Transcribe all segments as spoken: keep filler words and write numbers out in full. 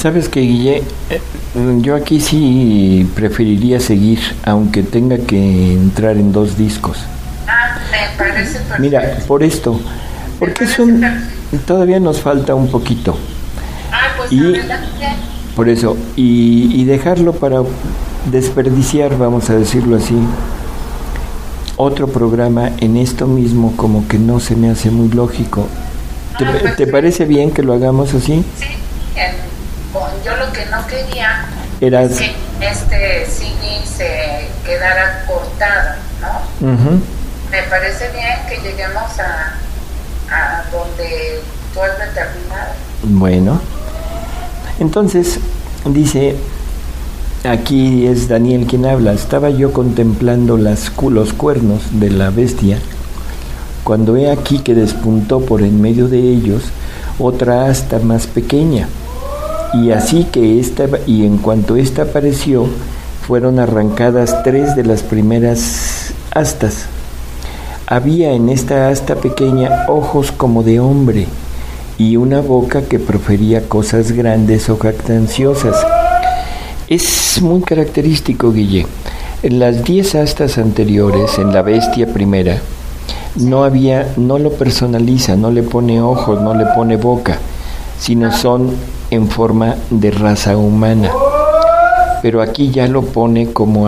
Sabes que, Guille, Eh, yo aquí sí preferiría seguir, aunque tenga que entrar en dos discos. Ah, me parece perfecto. Mira, por esto, porque es un, todavía nos falta un poquito. Ah, pues Y adelante. por eso, y, y dejarlo para desperdiciar, vamos a decirlo así, otro programa en esto mismo, como que no se me hace muy lógico. ¿Te, Ah, pues te sí. parece bien que lo hagamos así? Sí, en- con- yo lo que no quería Era... es que este C D se quedara cortado, ¿no? Ujú. Me parece bien que lleguemos a, a donde tú has determinado. Bueno, entonces dice, aquí es Daniel quien habla, estaba yo contemplando las, cu- los cuernos de la bestia, cuando he aquí que despuntó por en medio de ellos otra asta más pequeña, y así que esta, y en cuanto ésta apareció, fueron arrancadas tres de las primeras astas. Había en esta asta pequeña ojos como de hombre, y una boca que profería cosas grandes o jactanciosas. Es muy característico, Guille. En las diez astas anteriores, en la bestia primera, no había, no lo personaliza, no le pone ojos, no le pone boca, sino son en forma de raza humana. Pero aquí ya lo pone como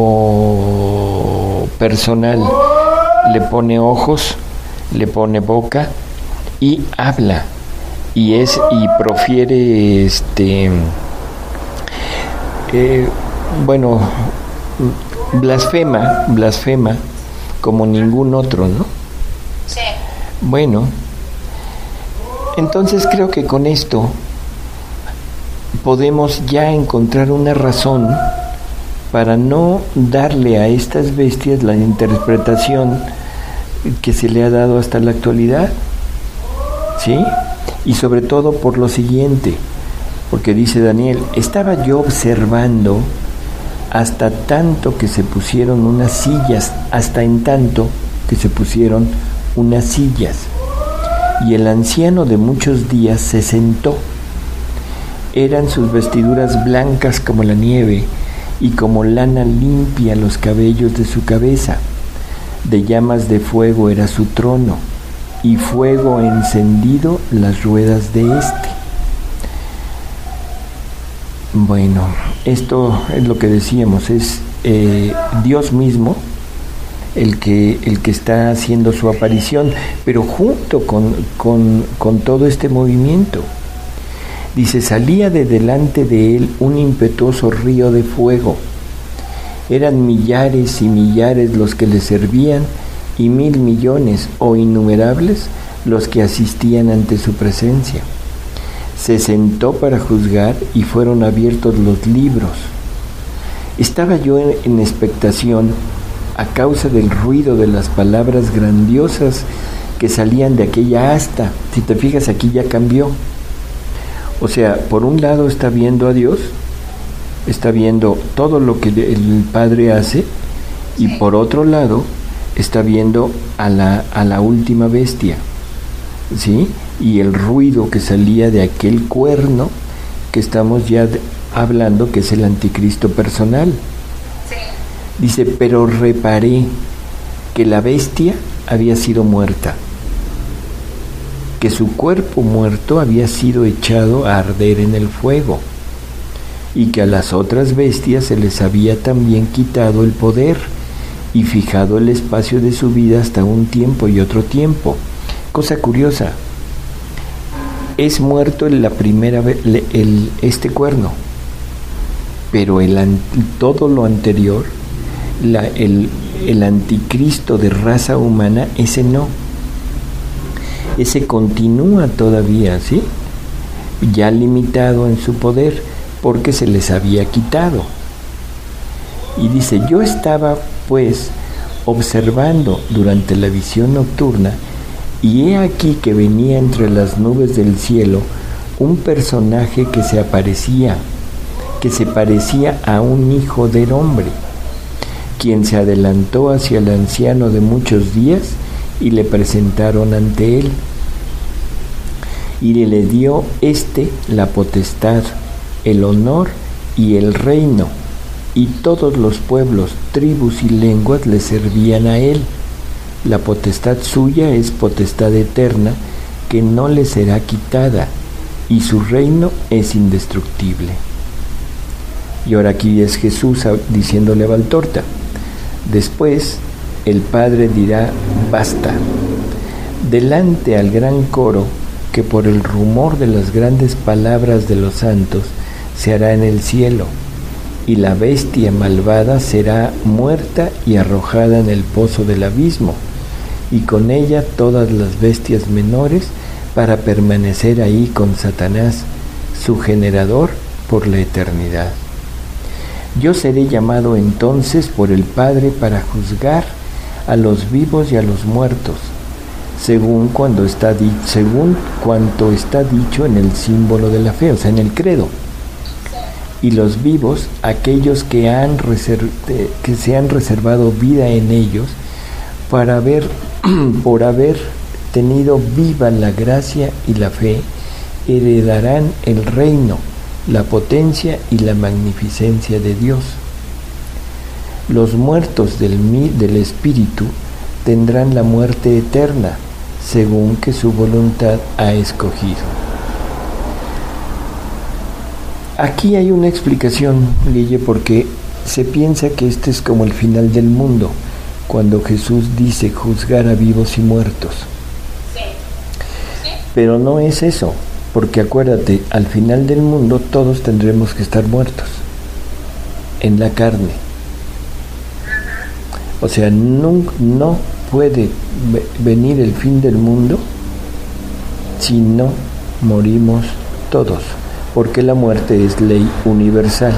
algo personal. Le pone ojos, le pone boca y habla. Y es, y profiere este eh, bueno, blasfema, blasfema como ningún otro, ¿no? Sí. Bueno, entonces creo que con esto podemos ya encontrar una razón para no darle a estas bestias la interpretación que se le ha dado hasta la actualidad, ¿sí? Y sobre todo por lo siguiente, porque dice Daniel, estaba yo observando hasta tanto que se pusieron unas sillas, hasta en tanto que se pusieron unas sillas, y el anciano de muchos días se sentó. Eran sus vestiduras blancas como la nieve, y como lana limpia los cabellos de su cabeza. De llamas de fuego era su trono, y fuego encendido las ruedas de éste. Bueno, esto es lo que decíamos, es eh, Dios mismo el que, el que está haciendo su aparición, pero junto con, con, con todo este movimiento. Dice, salía de delante de él un impetuoso río de fuego. Eran millares y millares los que le servían, y mil millones o innumerables los que asistían ante su presencia. Se sentó para juzgar y fueron abiertos los libros. Estaba yo en, en expectación a causa del ruido de las palabras grandiosas que salían de aquella asta. Si te fijas, aquí ya cambió. O sea, por un lado está viendo a Dios, está viendo todo lo que el Padre hace, y por otro lado está viendo a la, a la última bestia, ¿sí? Y el ruido que salía de aquel cuerno que estamos ya de, hablando, que es el anticristo personal. Sí. Dice, pero reparé que la bestia había sido muerta, que su cuerpo muerto había sido echado a arder en el fuego, y que a las otras bestias se les había también quitado el poder y fijado el espacio de su vida hasta un tiempo y otro tiempo. Cosa curiosa, es muerto en la primera vez el, el, este cuerno, pero el, todo lo anterior, la, el, el anticristo de raza humana, ese no. Ese continúa todavía, ¿sí? Ya limitado en su poder, porque se les había quitado. Y dice, yo estaba pues observando durante la visión nocturna, y he aquí que venía entre las nubes del cielo un personaje que se aparecía, que se parecía a un hijo del hombre, quien se adelantó hacia el anciano de muchos días y le presentaron ante él, y le dio éste la potestad el honor y el reino, y todos los pueblos, tribus y lenguas le servían a él. La potestad suya es potestad eterna, que no le será quitada, y su reino es indestructible. Y ahora aquí es Jesús diciéndole a Valtorta. Después el Padre dirá: basta. Delante al gran coro, que por el rumor de las grandes palabras de los santos se hará en el cielo, y la bestia malvada será muerta y arrojada en el pozo del abismo, y con ella todas las bestias menores, para permanecer ahí con Satanás, su generador, por la eternidad. Yo seré llamado entonces por el Padre para juzgar a los vivos y a los muertos, según cuando está di- según cuanto está dicho en el símbolo de la fe, o sea, en el credo. Y los vivos, aquellos que han reser- que se han reservado vida en ellos, para haber por haber tenido viva la gracia y la fe, heredarán el reino, la potencia y la magnificencia de Dios. Los muertos del, del Espíritu tendrán la muerte eterna, según que su voluntad ha escogido. Aquí hay una explicación, Guille, porque se piensa que este es como el final del mundo, cuando Jesús dice juzgar a vivos y muertos. Sí. Sí. Pero no es eso, porque acuérdate, al final del mundo todos tendremos que estar muertos, en la carne. O sea, no, no puede venir el fin del mundo si no morimos todos, porque la muerte es ley universal.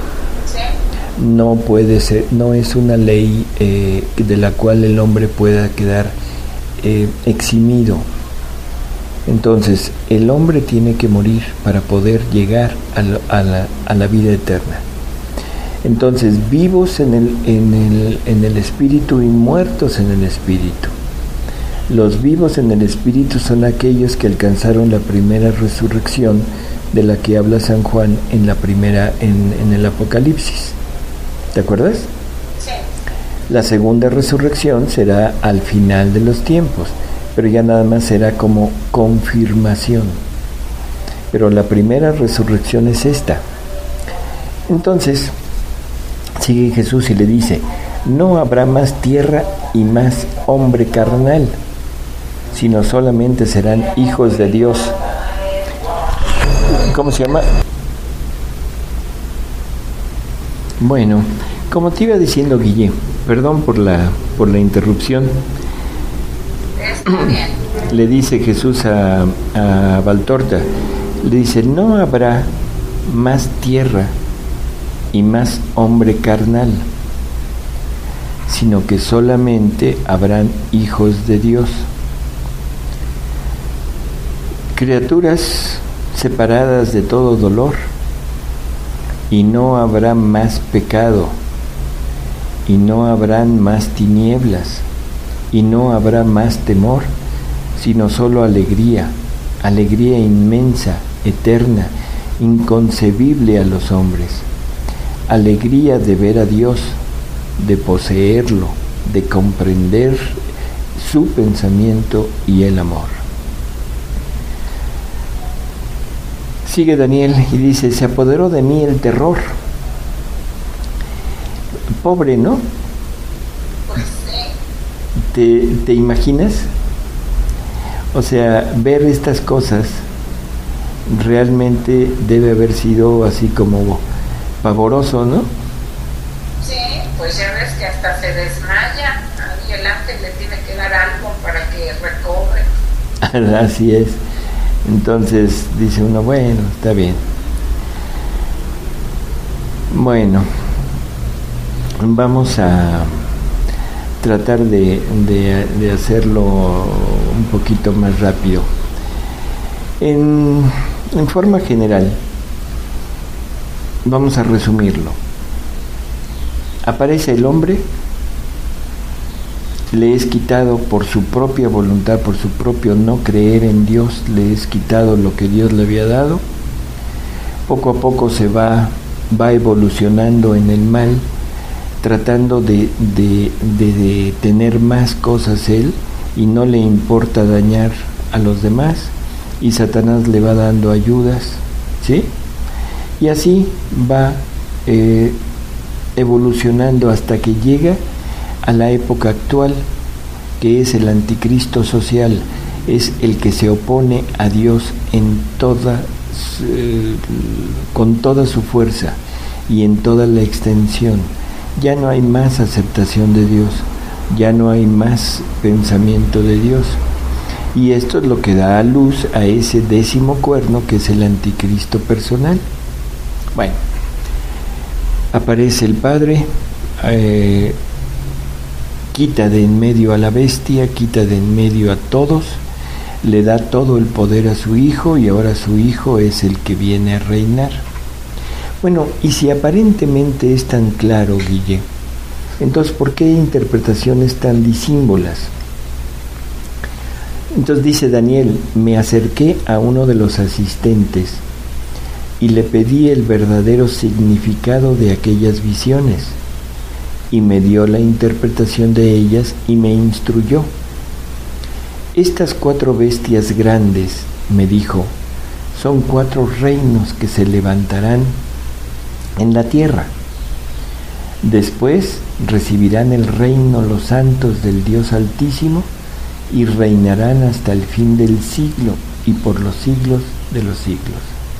No puede ser, no es una ley eh, de la cual el hombre pueda quedar eh, eximido. Entonces, el hombre tiene que morir para poder llegar a, lo, a, la, a la vida eterna. Entonces, vivos en el, en, el, en el espíritu y muertos en el espíritu. Los vivos en el espíritu son aquellos que alcanzaron la primera resurrección de la que habla San Juan en la primera, en, en el Apocalipsis. ¿Te acuerdas? Sí. La segunda resurrección será al final de los tiempos, pero ya nada más será como confirmación. Pero la primera resurrección es esta. Entonces, sigue Jesús y le dice: no habrá más tierra y más hombre carnal, sino solamente serán hijos de Dios. ¿Cómo se llama? Bueno, como te iba diciendo, Guille, perdón por la por la interrupción. Está bien. Le dice Jesús a, a Valtorta, le dice: no habrá más tierra y más hombre carnal, sino que solamente habrán hijos de Dios. Criaturas separadas de todo dolor, y no habrá más pecado, y no habrán más tinieblas, y no habrá más temor, sino solo alegría, alegría inmensa, eterna, inconcebible a los hombres, alegría de ver a Dios, de poseerlo, de comprender su pensamiento y el amor. Sigue Daniel y dice: se apoderó de mí el terror. Pobre, ¿no? Pues sí. ¿Te, te imaginas? O sea, ver estas cosas realmente debe haber sido así como pavoroso, ¿no? Sí, pues ya ves que hasta se desmaya y el ángel le tiene que dar algo para que recobre. Así es. Entonces dice uno, bueno, está bien. Bueno, vamos a tratar de, de, de hacerlo un poquito más rápido. En, en forma general, vamos a resumirlo. Aparece el hombre, le es quitado por su propia voluntad, por su propio no creer en Dios, le es quitado lo que Dios le había dado. poco a poco se va, va evolucionando en el mal, tratando de, de, de, de tener más cosas él, y no le importa dañar a los demás, y Satanás le va dando ayudas, ¿sí? Y así va eh, evolucionando hasta que llega a la época actual, que es el anticristo social, es el que se opone a Dios en toda, eh, con toda su fuerza y en toda la extensión. Ya no hay más aceptación de Dios, ya no hay más pensamiento de Dios. Y esto es lo que da a luz a ese décimo cuerno, que es el anticristo personal. Bueno, aparece el Padre, eh, quita de en medio a la bestia, quita de en medio a todos, le da todo el poder a su Hijo, y ahora su Hijo es el que viene a reinar. Bueno, y si aparentemente es tan claro, Guille, entonces ¿por qué interpretaciones tan disímbolas? Entonces dice Daniel: me acerqué a uno de los asistentes y le pedí el verdadero significado de aquellas visiones, y me dio la interpretación de ellas y me instruyó. Estas cuatro bestias grandes, me dijo, son cuatro reinos que se levantarán en la tierra. Después recibirán el reino los santos del Dios Altísimo, y reinarán hasta el fin del siglo y por los siglos de los siglos.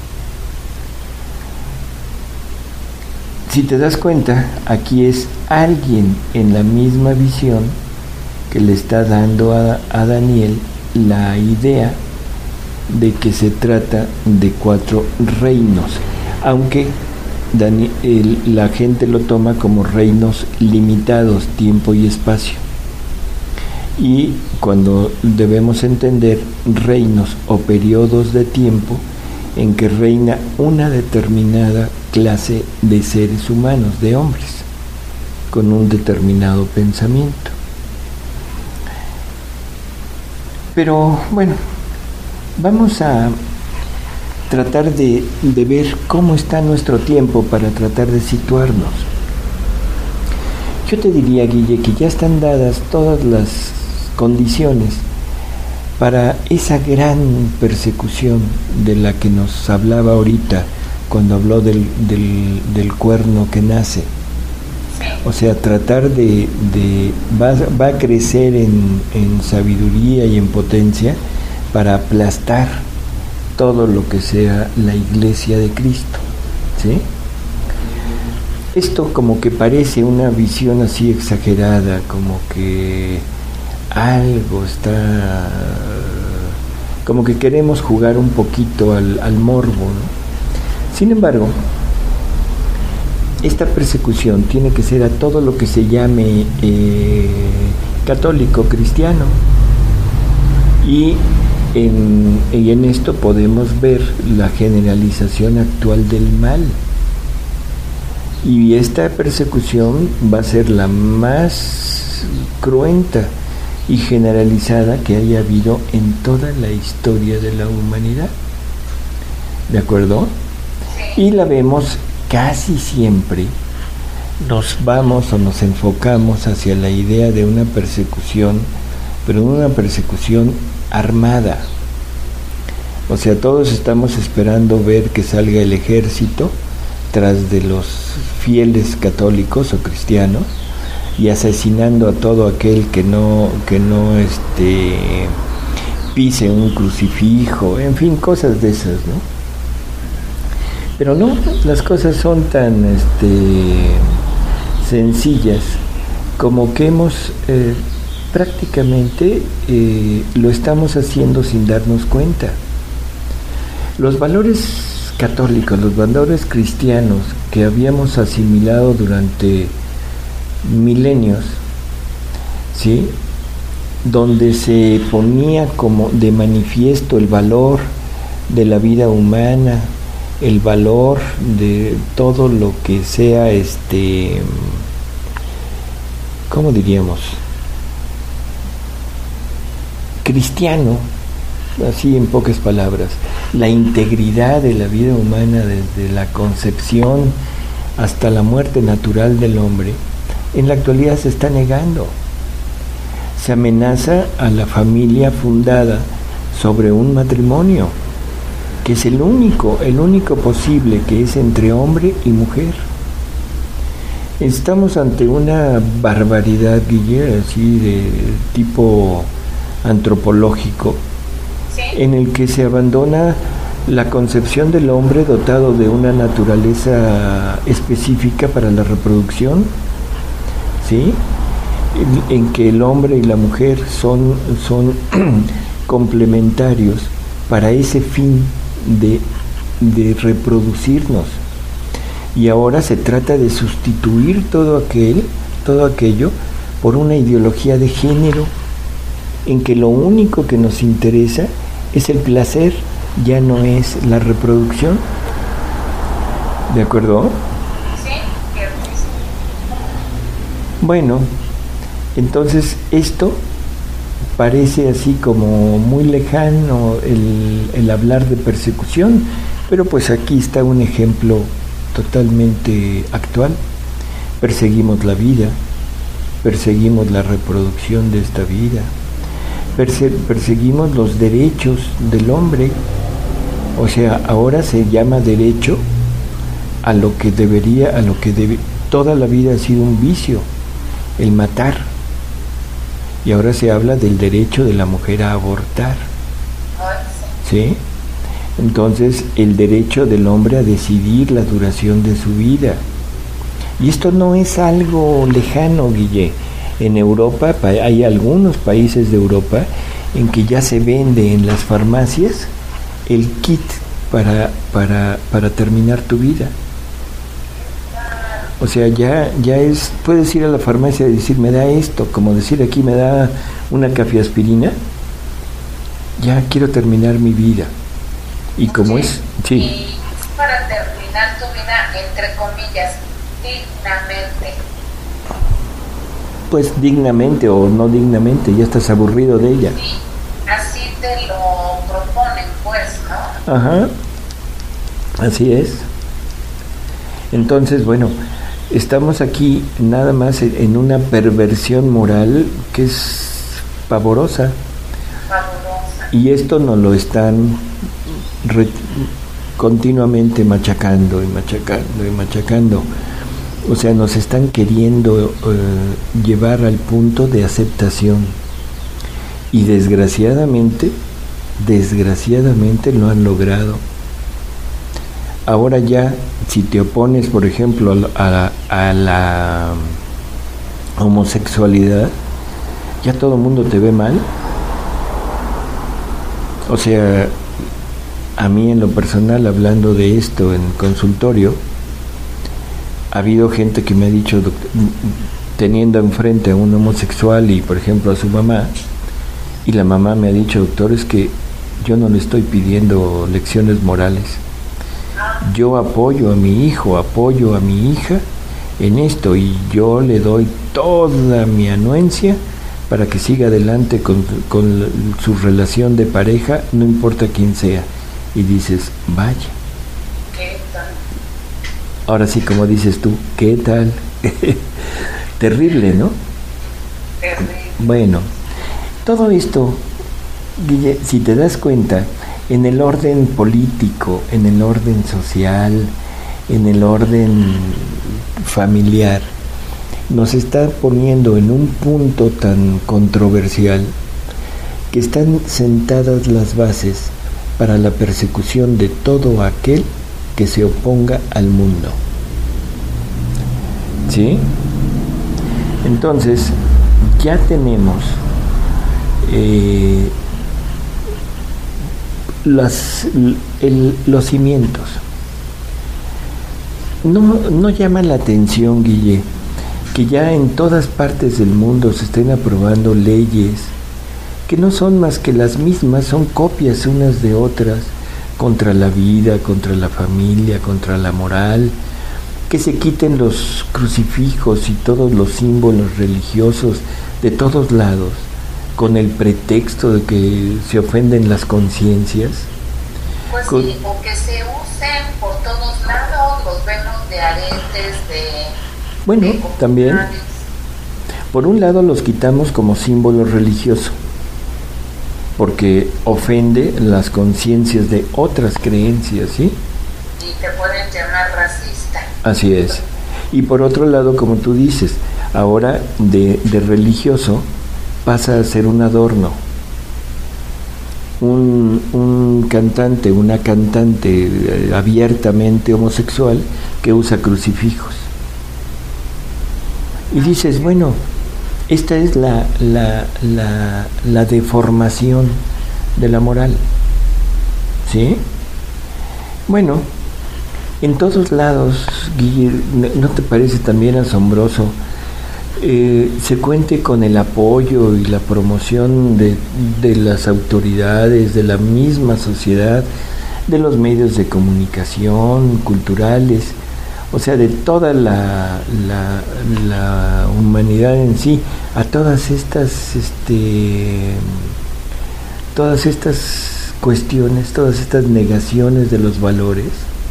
Si te das cuenta, aquí es alguien en la misma visión que le está dando a, a Daniel la idea de que se trata de cuatro reinos, aunque Daniel, el, la gente lo toma como reinos limitados, tiempo y espacio. Y cuando debemos entender reinos o periodos de tiempo en que reina una determinada clase de seres humanos, de hombres, con un determinado pensamiento. Pero bueno, vamos a tratar de, de ver cómo está nuestro tiempo para tratar de situarnos. Yo te diría, Guille, que ya están dadas todas las condiciones para esa gran persecución de la que nos hablaba ahorita cuando habló del, del, del cuerno que nace. O sea, tratar de, de va, va a crecer en, en sabiduría y en potencia para aplastar todo lo que sea la Iglesia de Cristo, ¿sí? Esto como que parece una visión así exagerada, como que algo está, como que queremos jugar un poquito al, al morbo, ¿no? Sin embargo, esta persecución tiene que ser a todo lo que se llame eh, católico, cristiano, y en, y en esto podemos ver la generalización actual del mal. Y esta persecución va a ser la más cruenta y generalizada que haya habido en toda la historia de la humanidad. ¿De acuerdo? Y la vemos casi siempre, nos vamos o nos enfocamos hacia la idea de una persecución, pero una persecución armada. O sea, todos estamos esperando ver que salga el ejército tras de los fieles católicos o cristianos y asesinando a todo aquel que no que no este pise un crucifijo, en fin, cosas de esas, ¿no? Pero no, las cosas son tan este sencillas como que hemos eh, prácticamente eh, lo estamos haciendo sin darnos cuenta. Los valores católicos, los valores cristianos que habíamos asimilado durante milenios, ¿sí?, donde se ponía como de manifiesto el valor de la vida humana, el valor de todo lo que sea, este, ¿cómo diríamos?, cristiano, así en pocas palabras. la integridad de la vida humana desde la concepción hasta la muerte natural del hombre, en la actualidad se está negando. Se amenaza a la familia fundada sobre un matrimonio, que es el único, el único posible, que es entre hombre y mujer. Estamos ante una barbaridad, Guille, así de tipo antropológico, ¿sí? En el que se abandona la concepción del hombre dotado de una naturaleza específica para la reproducción, ¿sí? En, en que el hombre y la mujer son, son complementarios para ese fin de, de reproducirnos. Y ahora se trata de sustituir todo aquel, todo aquello por una ideología de género, en que lo único que nos interesa es el placer, ya no es la reproducción. ¿De acuerdo? Sí, cierto. Bueno, entonces esto parece así como muy lejano el, el hablar de persecución, pero pues aquí está un ejemplo totalmente actual. Perseguimos la vida, perseguimos la reproducción de esta vida, perse- perseguimos los derechos del hombre. O sea, ahora se llama derecho a lo que debería, a lo que debe, toda la vida ha sido un vicio, el matar. Y ahora se habla del derecho de la mujer a abortar, ¿sí? Entonces, el derecho del hombre a decidir la duración de su vida. Y esto no es algo lejano, Guille. En Europa, hay algunos países de Europa en que ya se vende en las farmacias el kit para, para, para terminar tu vida. O sea, ya, ya es, puedes ir a la farmacia y decir, me da esto, como decir aquí, me da una cafeaspirina, ya quiero terminar mi vida. Y como Sí, es, sí. Y es para terminar tu vida, entre comillas, dignamente. Pues dignamente o no dignamente, ya estás aburrido de ella. Sí, así te lo proponen, pues, ¿no? Ajá, así es. Entonces, bueno, estamos aquí nada más en una perversión moral que es pavorosa. Fabulosa. Y esto nos lo están re- continuamente machacando y machacando y machacando. O sea, nos están queriendo eh, llevar al punto de aceptación. Y desgraciadamente, desgraciadamente lo han logrado. Ahora ya, si te opones, por ejemplo, a la, a la homosexualidad, ya todo el mundo te ve mal. O sea, a mí en lo personal, hablando de esto en consultorio, ha habido gente que me ha dicho, doctor, teniendo enfrente a un homosexual y, por ejemplo, a su mamá, y la mamá me ha dicho, doctor, es que yo no le estoy pidiendo lecciones morales. Yo apoyo a mi hijo, apoyo a mi hija en esto y yo le doy toda mi anuencia para que siga adelante con, con su relación de pareja, no importa quién sea. Y dices, vaya. ¿Qué tal? Ahora sí, como dices tú, ¿qué tal? Terrible, ¿no? Terrible. Bueno, todo esto, Guille, si te das cuenta, en el orden político, en el orden social, en el orden familiar, nos está poniendo en un punto tan controversial que están sentadas las bases para la persecución de todo aquel que se oponga al mundo. ¿Sí? Entonces, ya tenemos eh, las, el, los cimientos. No, no llama la atención, Guille, que ya en todas partes del mundo se estén aprobando leyes que no son más que las mismas, son copias unas de otras, contra la vida, contra la familia, contra la moral, que se quiten los crucifijos y todos los símbolos religiosos de todos lados, con el pretexto de que se ofenden las conciencias. Pues Pues sí, o que se usen por todos lados, los vemos de aretes, de... Bueno, de también, por un lado los quitamos como símbolo religioso, porque ofende las conciencias de otras creencias, ¿sí? Y te pueden llamar racista. Así es. Y por otro lado, como tú dices, ahora de, de religioso pasa a ser un adorno. Un, un cantante, una cantante eh, abiertamente homosexual que usa crucifijos. Y dices, bueno, esta es la, la, la, la deformación de la moral. ¿Sí? Bueno, en todos lados, Guille, ¿no te parece también asombroso? Eh, se cuente con el apoyo y la promoción de, de las autoridades, de la misma sociedad, de los medios de comunicación, culturales, o sea, de toda la, la, la humanidad en sí, a todas estas, este, todas estas cuestiones, todas estas negaciones de los valores.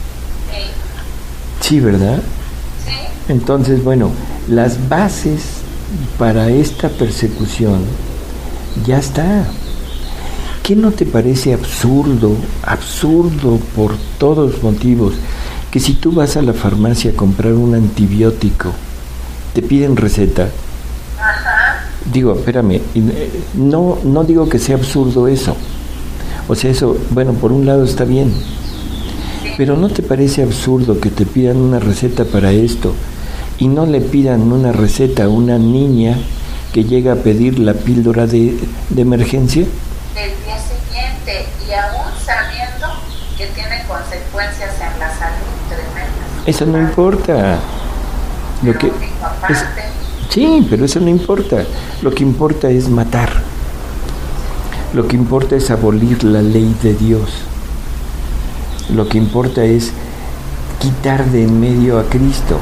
Sí, ¿verdad? Sí. Entonces, bueno, las bases para esta persecución ya está. ¿Qué no te parece absurdo, absurdo por todos motivos, que si tú vas a la farmacia a comprar un antibiótico, te piden receta? Ajá. Digo, espérame, no, no digo que sea absurdo eso. O sea, eso, bueno, por un lado está bien. Pero ¿no te parece absurdo que te pidan una receta para esto y no le pidan una receta a una niña que llega a pedir la píldora de, de emergencia? El día siguiente, y aún sabiendo que tiene consecuencias en la salud tremendas. Eso no importa. Lo que es, sí, pero eso no importa. Lo que importa es matar. Lo que importa es abolir la ley de Dios. Lo que importa es quitar de en medio a Cristo.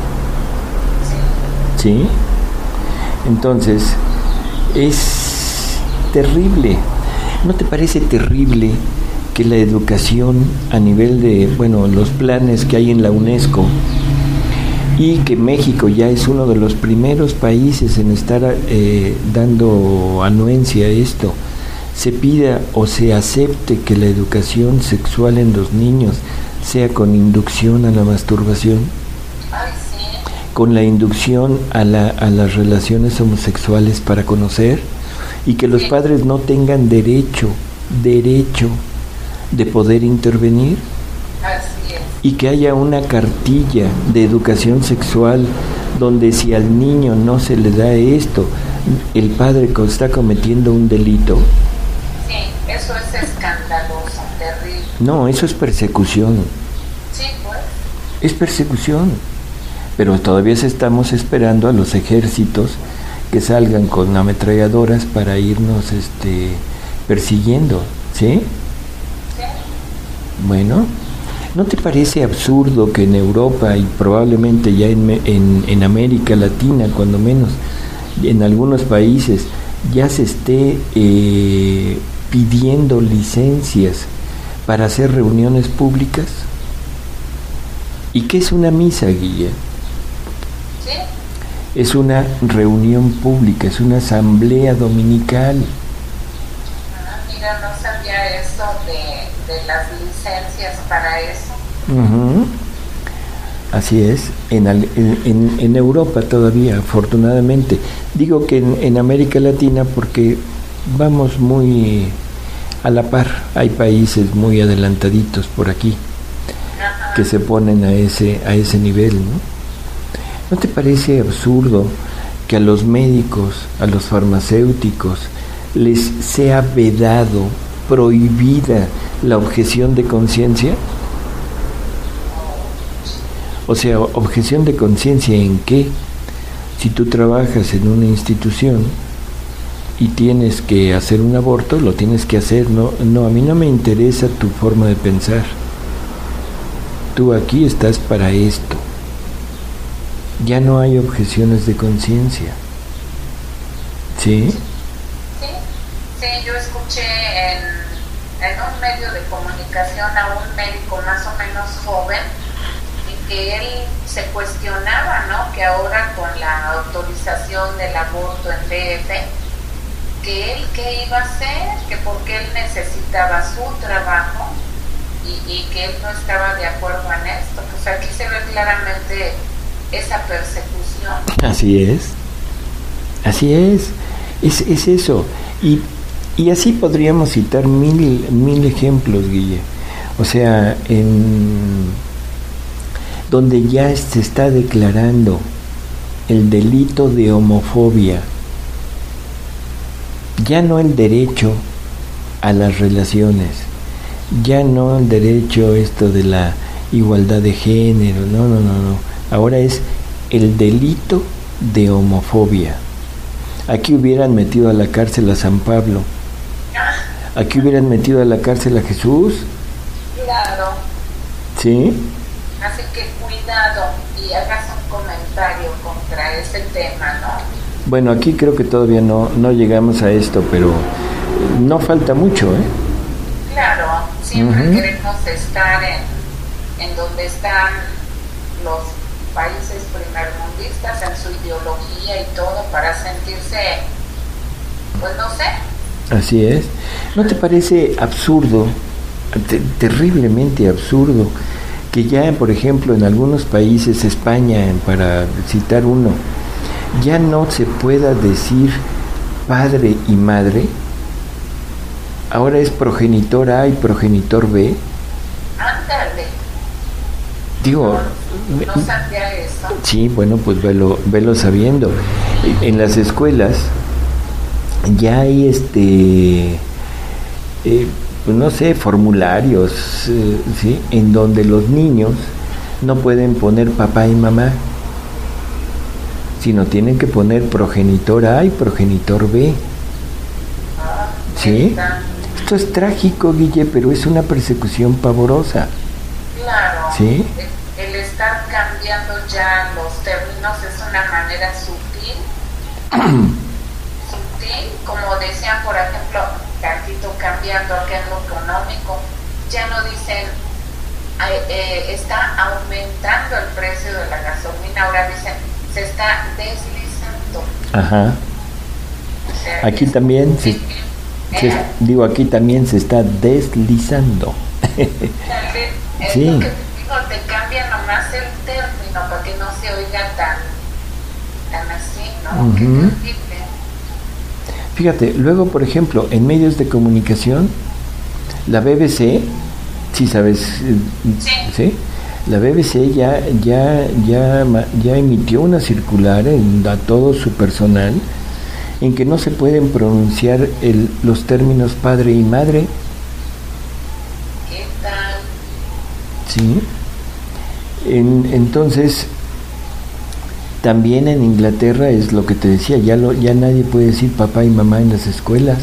¿Sí? Entonces, es terrible. ¿No te parece terrible que la educación a nivel de, bueno, los planes que hay en la UNESCO, y que México ya es uno de los primeros países en estar eh, dando anuencia a esto, se pida o se acepte que la educación sexual en los niños sea con inducción a la masturbación? Ay, sí. Con la inducción a, la, a las relaciones homosexuales para conocer, y que los padres no tengan derecho, derecho de poder intervenir. Así es. Y que haya una cartilla de educación sexual donde si al niño no se le da esto, el padre está cometiendo un delito. Sí, eso es escandaloso, terrible. No, eso es persecución. Sí, pues. Es persecución. Pero todavía estamos esperando a los ejércitos que salgan con ametralladoras para irnos este, persiguiendo, ¿sí? Sí. Bueno, ¿no te parece absurdo que en Europa y probablemente ya en, en, en América Latina, cuando menos, en algunos países, ya se esté eh, pidiendo licencias para hacer reuniones públicas? ¿Y qué es una misa, Guille? ¿Sí? Es una reunión pública, es una asamblea dominical. Ah, mira, no sabía eso de, de las licencias para eso. Uh-huh. Así es, en, en, en Europa todavía, afortunadamente. Digo que en, en América Latina porque vamos muy a la par. Hay países muy adelantaditos por aquí. Ajá. Que se ponen a ese, a ese nivel, ¿no? ¿No te parece absurdo que a los médicos, a los farmacéuticos, les sea vedado, prohibida la objeción de conciencia? O sea, objeción de conciencia ¿en qué? Si tú trabajas en una institución y tienes que hacer un aborto, lo tienes que hacer. No, no, a mí no me interesa tu forma de pensar. Tú aquí estás para esto. Ya no hay objeciones de conciencia. ¿Sí? Sí, sí, yo escuché en, en un medio de comunicación a un médico más o menos joven, y que él se cuestionaba, ¿no? Que ahora con la autorización del aborto en D F, que él qué iba a hacer, que porque él necesitaba su trabajo y, y que él no estaba de acuerdo en esto. Pues aquí se ve claramente esa persecución. Así es, así es, es, es eso. Y, y así podríamos citar mil, mil ejemplos, Guille. O sea, en donde ya se está declarando el delito de homofobia, ya no el derecho a las relaciones, ya no el derecho esto de la igualdad de género, no, no, no, no. Ahora es el delito de homofobia. Aquí hubieran metido a la cárcel a San Pablo, aquí hubieran metido a la cárcel a Jesús. Claro. ¿Sí? Así que cuidado y hagas un comentario contra ese tema, ¿no? Bueno, aquí creo que todavía no, no llegamos a esto, pero no falta mucho, ¿eh? Claro, siempre Uh-huh. queremos estar en, en donde están los países primermundistas, en su ideología y todo, para sentirse, pues no sé. Así es. ¿No te parece absurdo, te- terriblemente absurdo, que ya, por ejemplo, en algunos países, España, para citar uno, ya no se pueda decir padre y madre? Ahora es progenitor A y progenitor B. Ándale. Digo, No, no sabía eso. sí, bueno, pues velo, velo sabiendo. En las escuelas ya hay este, eh, pues no sé, formularios, eh, ¿sí? En donde los niños no pueden poner papá y mamá, sino tienen que poner progenitor A y progenitor B. Ah, ¿Sí? está. Esto es trágico, Guille, pero es una persecución pavorosa. Claro. ¿Sí? El, el estar cambiando ya los términos es una manera sutil, sutil, como decían, por ejemplo, tantito cambiando aquí en lo económico, ya no dicen eh, eh, está aumentando el precio de la gasolina, ahora dicen se está deslizando. Ajá. O sea, Aquí es también se, ¿eh? se- digo, aquí también se está deslizando. Tal vez, es Sí. lo que te digo, te cambia nomás el término para que no se oiga tan, tan así, ¿no? Ujú. Qué terrible. Fíjate, luego, por ejemplo, en medios de comunicación, la B B C, si sabes, eh, Sí. ¿sí? La B B C ya, ya, ya, ma- ya emitió una circular en, a todo su personal en que no se pueden pronunciar el, los términos padre y madre, ¿Qué tal? ¿sí? En- entonces, también en Inglaterra es lo que te decía, ya, lo, ya nadie puede decir papá y mamá en las escuelas,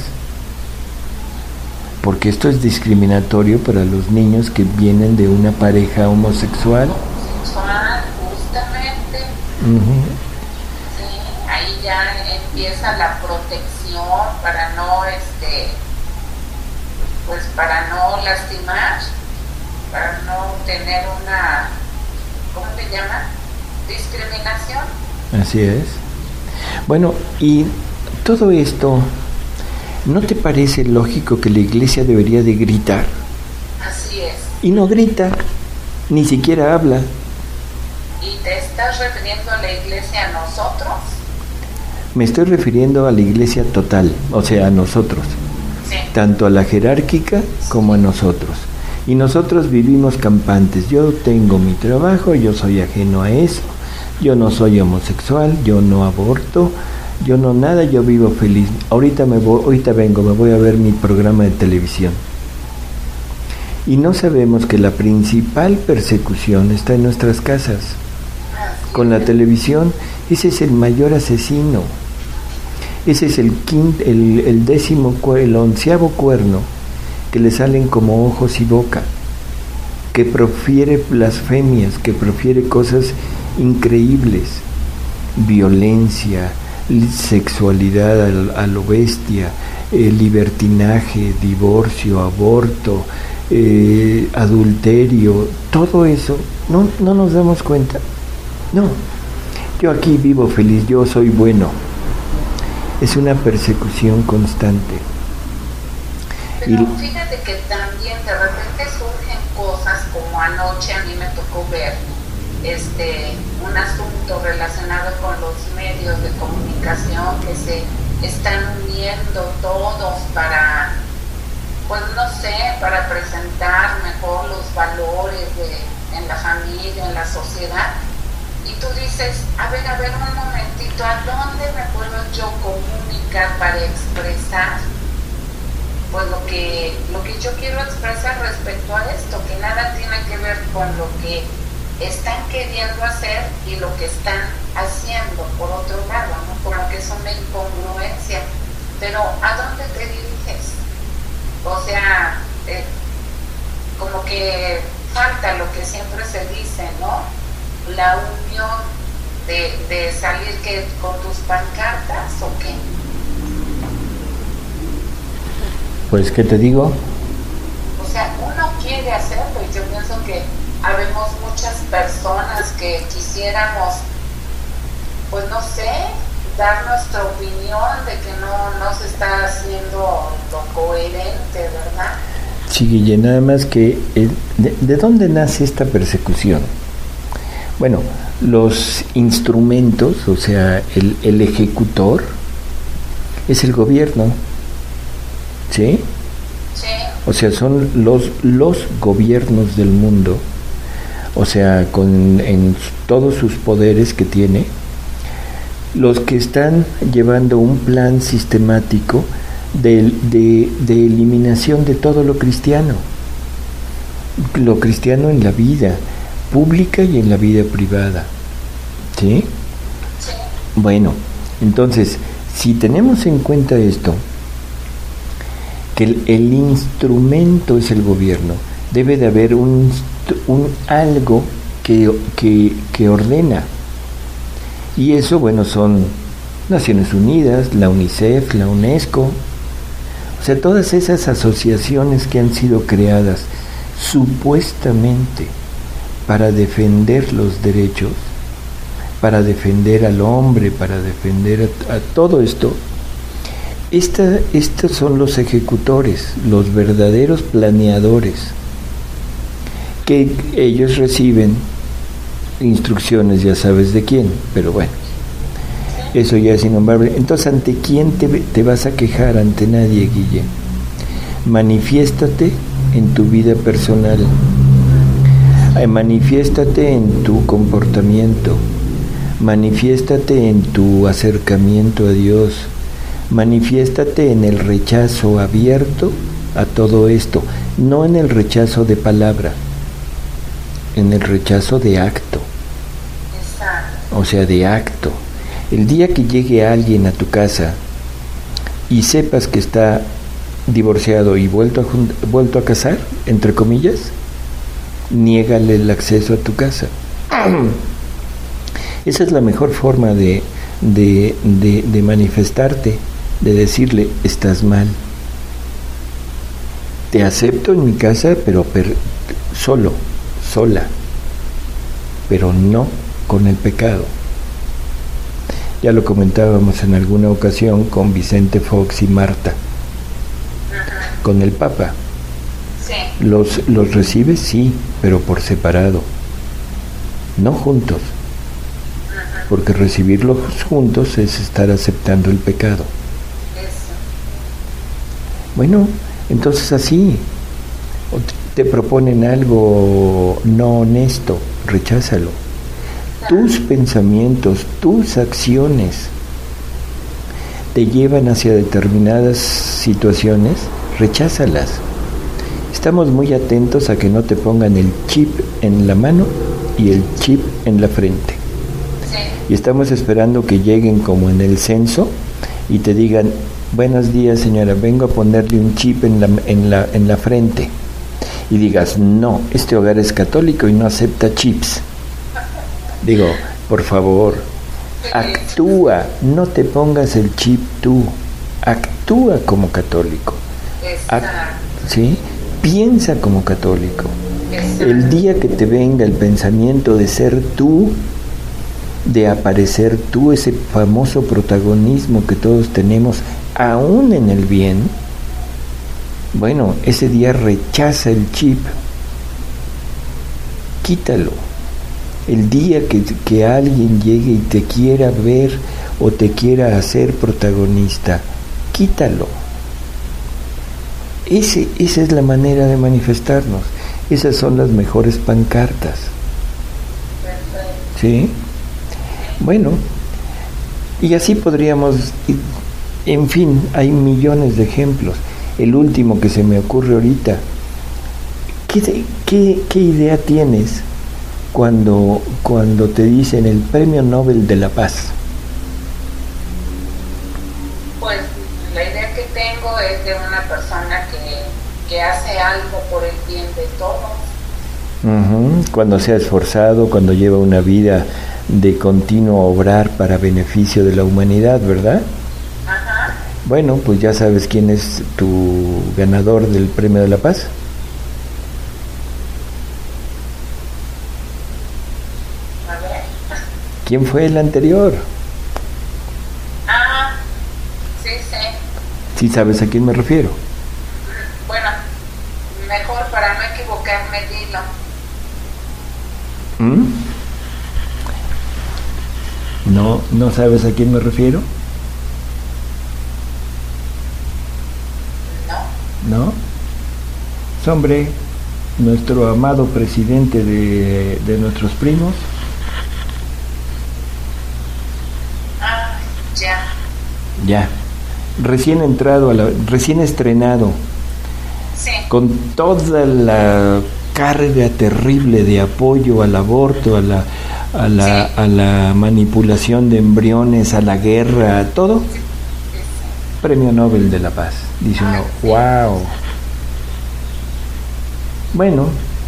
porque esto es discriminatorio para los niños que vienen de una pareja homosexual. Sexual, justamente. Ujú. Sí, ahí ya empieza la protección para no, este, pues para no lastimar, para no tener una, ¿cómo le llaman? Discriminación. Así es. Bueno, y todo esto, ¿no te parece lógico que la iglesia debería de gritar? Así es. Y no grita, ni siquiera habla. ¿Y te estás refiriendo a la iglesia a nosotros? Me estoy refiriendo a la iglesia total, o sea, a nosotros, Sí. tanto a la jerárquica como a nosotros. Y nosotros vivimos campantes. Yo tengo mi trabajo, yo soy ajeno a eso, yo no soy homosexual, yo no aborto, yo no nada, yo vivo feliz. Ahorita me voy, ahorita vengo, me voy a ver mi programa de televisión. Y no sabemos que la principal persecución está en nuestras casas. Así Con la es. televisión, ese es el mayor asesino. Ese es el quinto, el, el décimo, cue- el onceavo cuerno que le salen como ojos y boca, que profiere blasfemias, que profiere cosas increíbles, violencia, sexualidad a, a lo bestia, eh, libertinaje, divorcio, aborto, eh, adulterio, todo eso, no, no nos damos cuenta. No, yo aquí vivo feliz, yo soy bueno. Es una persecución constante. Pero y, fíjate que también de repente surgen cosas como anoche a mí me tocó ver este un asunto relacionado con los medios de comunicación que se están uniendo todos para, pues no sé, para presentar mejor los valores de, en la familia, en la sociedad. Y tú dices, a ver, a ver un momentito, ¿a dónde me puedo yo comunicar para expresar pues lo que, lo que yo quiero expresar respecto a esto, que nada tiene que ver con lo que están queriendo hacer y lo que están haciendo por otro lado, ¿no? Como que es una incongruencia. Pero ¿a dónde te diriges? O sea, eh, como que falta lo que siempre se dice, ¿no? La unión de, de salir que con tus pancartas o qué. Pues, ¿qué te digo? O sea, uno quiere hacerlo y yo pienso que habemos muchas personas que quisiéramos, pues no sé, dar nuestra opinión de que no, no se está haciendo lo coherente, ¿verdad? Sí, Guille, nada más que, eh, de, ¿de dónde nace esta persecución? Bueno, los instrumentos, o sea, el, el ejecutor es el gobierno, ¿sí? Sí. O sea, son los, los gobiernos del mundo, o sea, con en todos sus poderes que tiene, los que están llevando un plan sistemático de, de, de eliminación de todo lo cristiano, lo cristiano en la vida pública y en la vida privada, ¿sí? Sí. Bueno, entonces, si tenemos en cuenta esto, que el, el instrumento es el gobierno, debe de haber un, un algo que, que, que ordena. Y eso, bueno, son Naciones Unidas, la UNICEF, la UNESCO, o sea, todas esas asociaciones que han sido creadas supuestamente para defender los derechos, para defender al hombre, para defender a, a todo esto. Esta, estos son los ejecutores, los verdaderos planeadores, que ellos reciben instrucciones, ya sabes de quién, pero bueno, eso ya es innombrable. Entonces, ¿ante quién te, te vas a quejar? Ante nadie, Guille. Manifiéstate en tu vida personal, manifiéstate en tu comportamiento, manifiéstate en tu acercamiento a Dios, manifiéstate en el rechazo abierto a todo esto, no en el rechazo de palabra, en el rechazo de acto. O sea, de acto. El día que llegue alguien a tu casa y sepas que está divorciado y vuelto a, vuelto a casar, entre comillas, niégale el acceso a tu casa. Esa es la mejor forma de, de, de, de manifestarte, de decirle, estás mal. Te acepto en mi casa, pero per, solo, sola, pero no con el pecado. Ya lo comentábamos en alguna ocasión con Vicente Fox y Marta, uh-huh. Con el Papa. Sí. Los, los recibes, sí, pero por separado, no juntos, uh-huh. Porque recibirlos juntos es estar aceptando el pecado. Eso. Bueno, entonces así, te proponen algo no honesto, recházalo. Tus pensamientos, tus acciones te llevan hacia determinadas situaciones, recházalas. Estamos muy atentos a que no te pongan el chip en la mano y el chip en la frente. Sí. Y estamos esperando que lleguen como en el censo y te digan, buenos días señora, vengo a ponerle un chip en la, en la, en la frente. Y digas, no, este hogar es católico y no acepta chips. Digo, por favor, actúa, no te pongas el chip tú, actúa como católico, Ac- ¿sí? Piensa como católico. El día que te venga el pensamiento de ser tú, de aparecer tú, ese famoso protagonismo que todos tenemos, aún en el bien, bueno, ese día rechaza el chip, quítalo. El día que, que alguien llegue y te quiera ver o te quiera hacer protagonista, quítalo. Ese, esa es la manera de manifestarnos. Esas son las mejores pancartas. ¿Sí? Bueno, y así podríamos, en fin, hay millones de ejemplos. El último que se me ocurre ahorita, ¿qué, qué, qué idea tienes cuando, cuando te dicen el Premio Nobel de la Paz? Pues la idea que tengo es de una persona que, que hace algo por el bien de todos. Uh-huh. Cuando se ha esforzado, cuando lleva una vida de continuo obrar para beneficio de la humanidad, ¿verdad? Ajá. Bueno, pues ya sabes quién es tu ganador del Premio de la Paz. A ver. ¿Quién fue el anterior? Ah, sí, sí. ¿Sí sabes a quién me refiero? Bueno, mejor para no equivocarme, dilo. ¿Mm? ¿No, ¿No sabes a quién me refiero? No. ¿No? Es hombre, nuestro amado presidente de, de nuestros primos. Ah, ya. Ya. Recién entrado, a la, recién estrenado. Sí. Con toda la carga terrible de apoyo al aborto, a la, a la, sí. a la manipulación de embriones, a la guerra, a todo. Sí, sí, sí. Premio Nobel de la Paz. Dice uno, sí. wow. Bueno,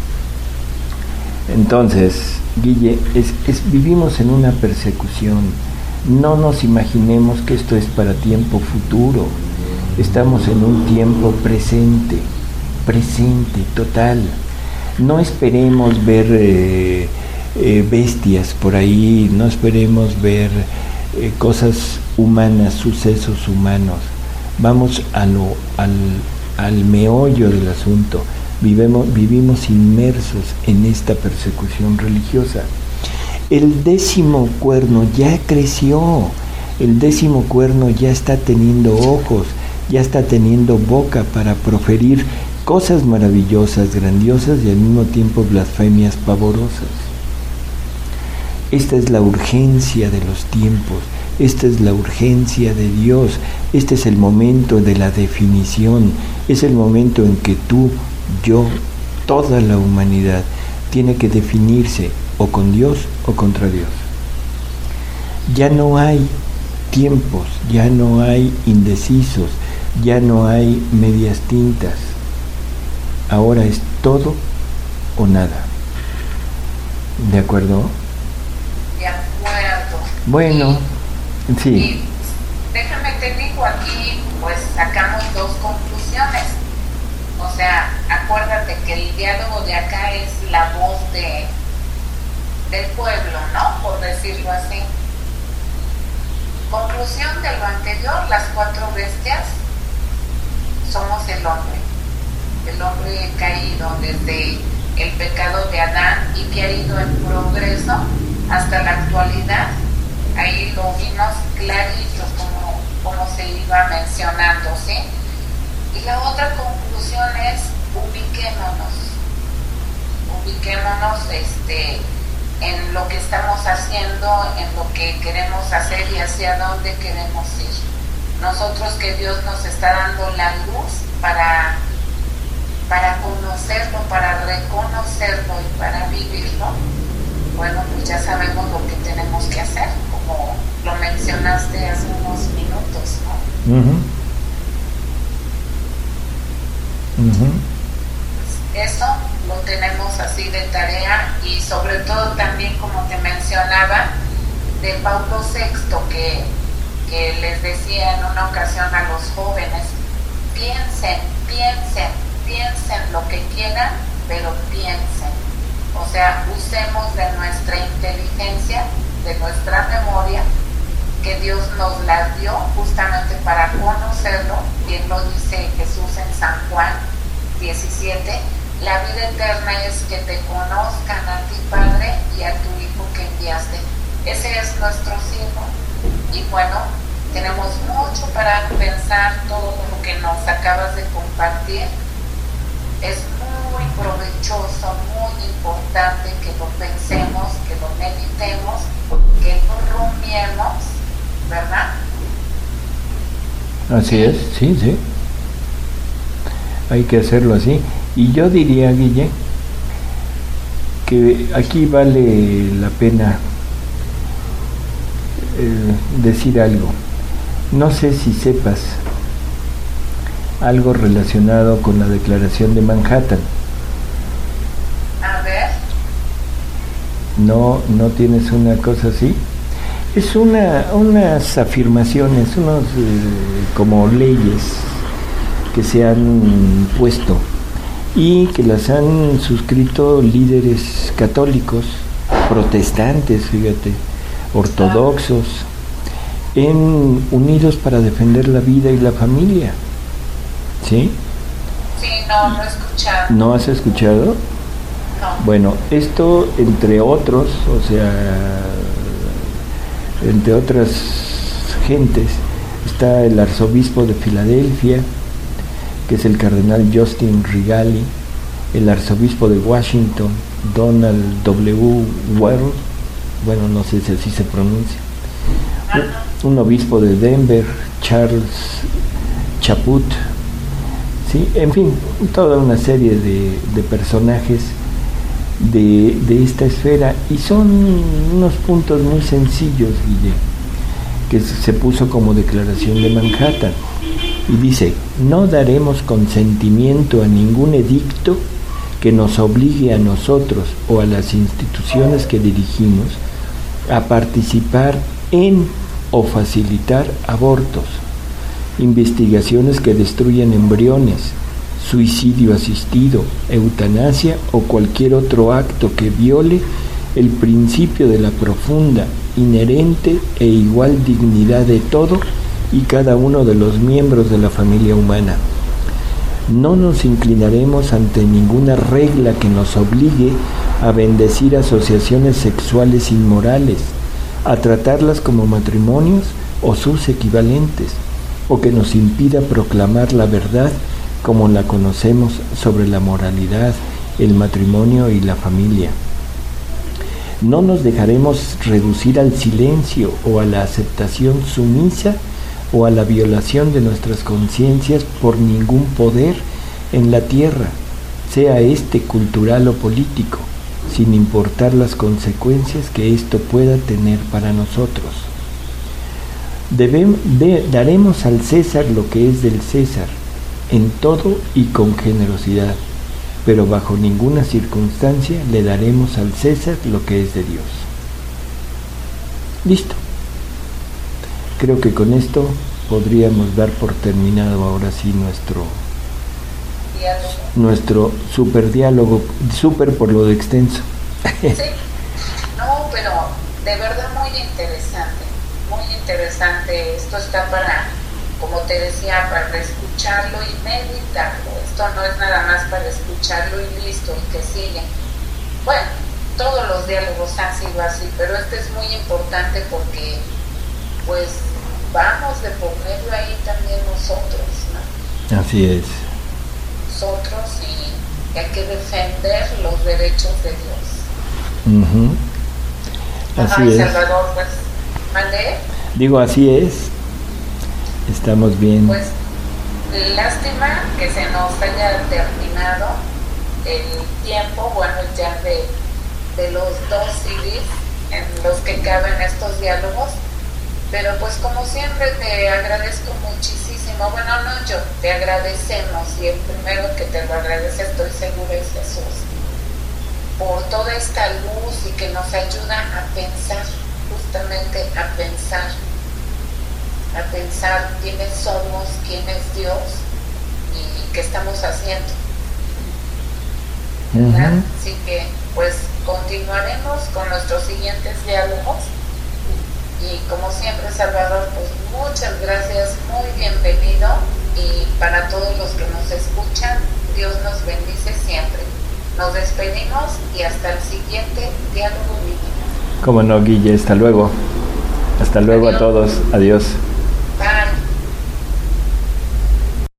entonces, Guille, es, es, vivimos en una persecución. No nos imaginemos que esto es para tiempo futuro. Estamos en un tiempo presente, presente, total. No esperemos ver eh, eh, bestias por ahí, no esperemos ver eh, cosas humanas, sucesos humanos. Vamos a lo, al, al meollo del asunto. Vivemos, vivimos inmersos en esta persecución religiosa. El décimo cuerno ya creció, el décimo cuerno ya está teniendo ojos, ya está teniendo boca para proferir cosas maravillosas, grandiosas y al mismo tiempo blasfemias pavorosas. Esta es la urgencia de los tiempos, esta es la urgencia de Dios, este es el momento de la definición, es el momento en que tú, yo, toda la humanidad tiene que definirse o con Dios o contra Dios. Ya no hay tiempos, ya no hay indecisos, ya no hay medias tintas. Ahora es todo o nada. ¿De acuerdo? De acuerdo. Bueno, y, sí. Y déjame te digo aquí, pues sacamos dos conclusiones. O sea, acuérdate que el diálogo de acá es la voz de del pueblo, ¿no? Por decirlo así. Conclusión de lo anterior, las cuatro bestias somos el hombre. El hombre caído desde el pecado de Adán y que ha ido en progreso hasta la actualidad. Ahí lo vimos clarito como, como se iba mencionando, ¿sí? Y la otra conclusión es ubiquémonos. Ubiquémonos este, en lo que estamos haciendo, en lo que queremos hacer y hacia dónde queremos ir. Nosotros que Dios nos está dando la luz para para conocerlo, para reconocerlo y para vivirlo, bueno, pues ya sabemos lo que tenemos que hacer, como lo mencionaste hace unos minutos, ¿no? Uh-huh. Uh-huh. Pues eso lo tenemos así de tarea y sobre todo también, como te mencionaba, de Paulo sexto, que, que les decía en una ocasión a los jóvenes, piensen, piensen, piensen lo que quieran, pero piensen. O sea, usemos de nuestra inteligencia, de nuestra memoria, que Dios nos la dio justamente para conocerlo. Bien lo dice Jesús en San Juan diecisiete, la vida eterna es que te conozcan a ti, Padre, y a tu Hijo que enviaste. Ese es nuestro cielo. Y bueno, tenemos mucho para pensar, todo lo que nos acabas de compartir. Es muy provechoso, muy importante que lo pensemos, que lo meditemos, que lo rumiemos, ¿verdad? Así es, sí, sí. Hay que hacerlo así. Y yo diría, Guille, que aquí vale la pena eh, decir algo. No sé si sepas algo relacionado con la Declaración de Manhattan. A ver. ¿No, no tienes una cosa así? Es una, unas afirmaciones, unos eh, como leyes que se han puesto y que las han suscrito líderes católicos, protestantes, fíjate, ortodoxos, en unidos para defender la vida y la familia. ¿Sí? Sí, no, no he escuchado. ¿No has escuchado? No. Bueno, esto entre otros, o sea, entre otras gentes, está el arzobispo de Filadelfia, que es el cardenal Justin Rigali, el arzobispo de Washington, Donald W. Weld, bueno, no sé si así se pronuncia, un obispo de Denver, Charles Chaput, ¿sí? En fin, toda una serie de, de personajes de, de esta esfera, y son unos puntos muy sencillos, Guille, que se puso como Declaración de Manhattan, y dice: no daremos consentimiento a ningún edicto que nos obligue a nosotros o a las instituciones que dirigimos a participar en o facilitar abortos, investigaciones que destruyen embriones, suicidio asistido, eutanasia o cualquier otro acto que viole el principio de la profunda, inherente e igual dignidad de todo y cada uno de los miembros de la familia humana. No nos inclinaremos ante ninguna regla que nos obligue a bendecir asociaciones sexuales inmorales, a tratarlas como matrimonios o sus equivalentes, o que nos impida proclamar la verdad como la conocemos sobre la moralidad, el matrimonio y la familia. No nos dejaremos reducir al silencio o a la aceptación sumisa o a la violación de nuestras conciencias por ningún poder en la tierra, sea este cultural o político, sin importar las consecuencias que esto pueda tener para nosotros. Debem, de, daremos al César lo que es del César, en todo y con generosidad, pero bajo ninguna circunstancia le daremos al César lo que es de Dios. Listo. Creo que con esto podríamos dar por terminado ahora sí nuestro Diálogo. nuestro super diálogo, super por lo de extenso. Sí, no, pero de verdad muy interesante, muy interesante. Esto está para, como te decía, para escucharlo y meditarlo. Esto no es nada más para escucharlo y listo, y que sigue. Bueno, todos los diálogos han sido así, pero este es muy importante porque, pues, vamos de por medio ahí también nosotros, ¿no? Así es. Nosotros, y hay que defender los derechos de Dios. Uh-huh. Así Ay, es. Salvador, pues, ¿mandé? Digo, así es. Estamos bien. Pues, lástima que se nos haya terminado el tiempo, bueno, ya de, de los dos C Ds en los que caben estos diálogos, pero pues como siempre te agradezco muchísimo. Bueno, no yo, te agradecemos, y el primero que te lo agradece, estoy segura, es Jesús, por toda esta luz y que nos ayuda a pensar, justamente a pensar a pensar quiénes somos, quién es Dios y qué estamos haciendo. ¿Verdad? Uh-huh. Así que pues continuaremos con nuestros siguientes diálogos y como siempre, Salvador, pues muchas gracias, muy bienvenido, y para todos los que nos escuchan, Dios nos bendice siempre. Nos despedimos y hasta el siguiente diálogo divino. Cómo no, Guille, hasta luego. Hasta luego. Adiós. A todos. Adiós.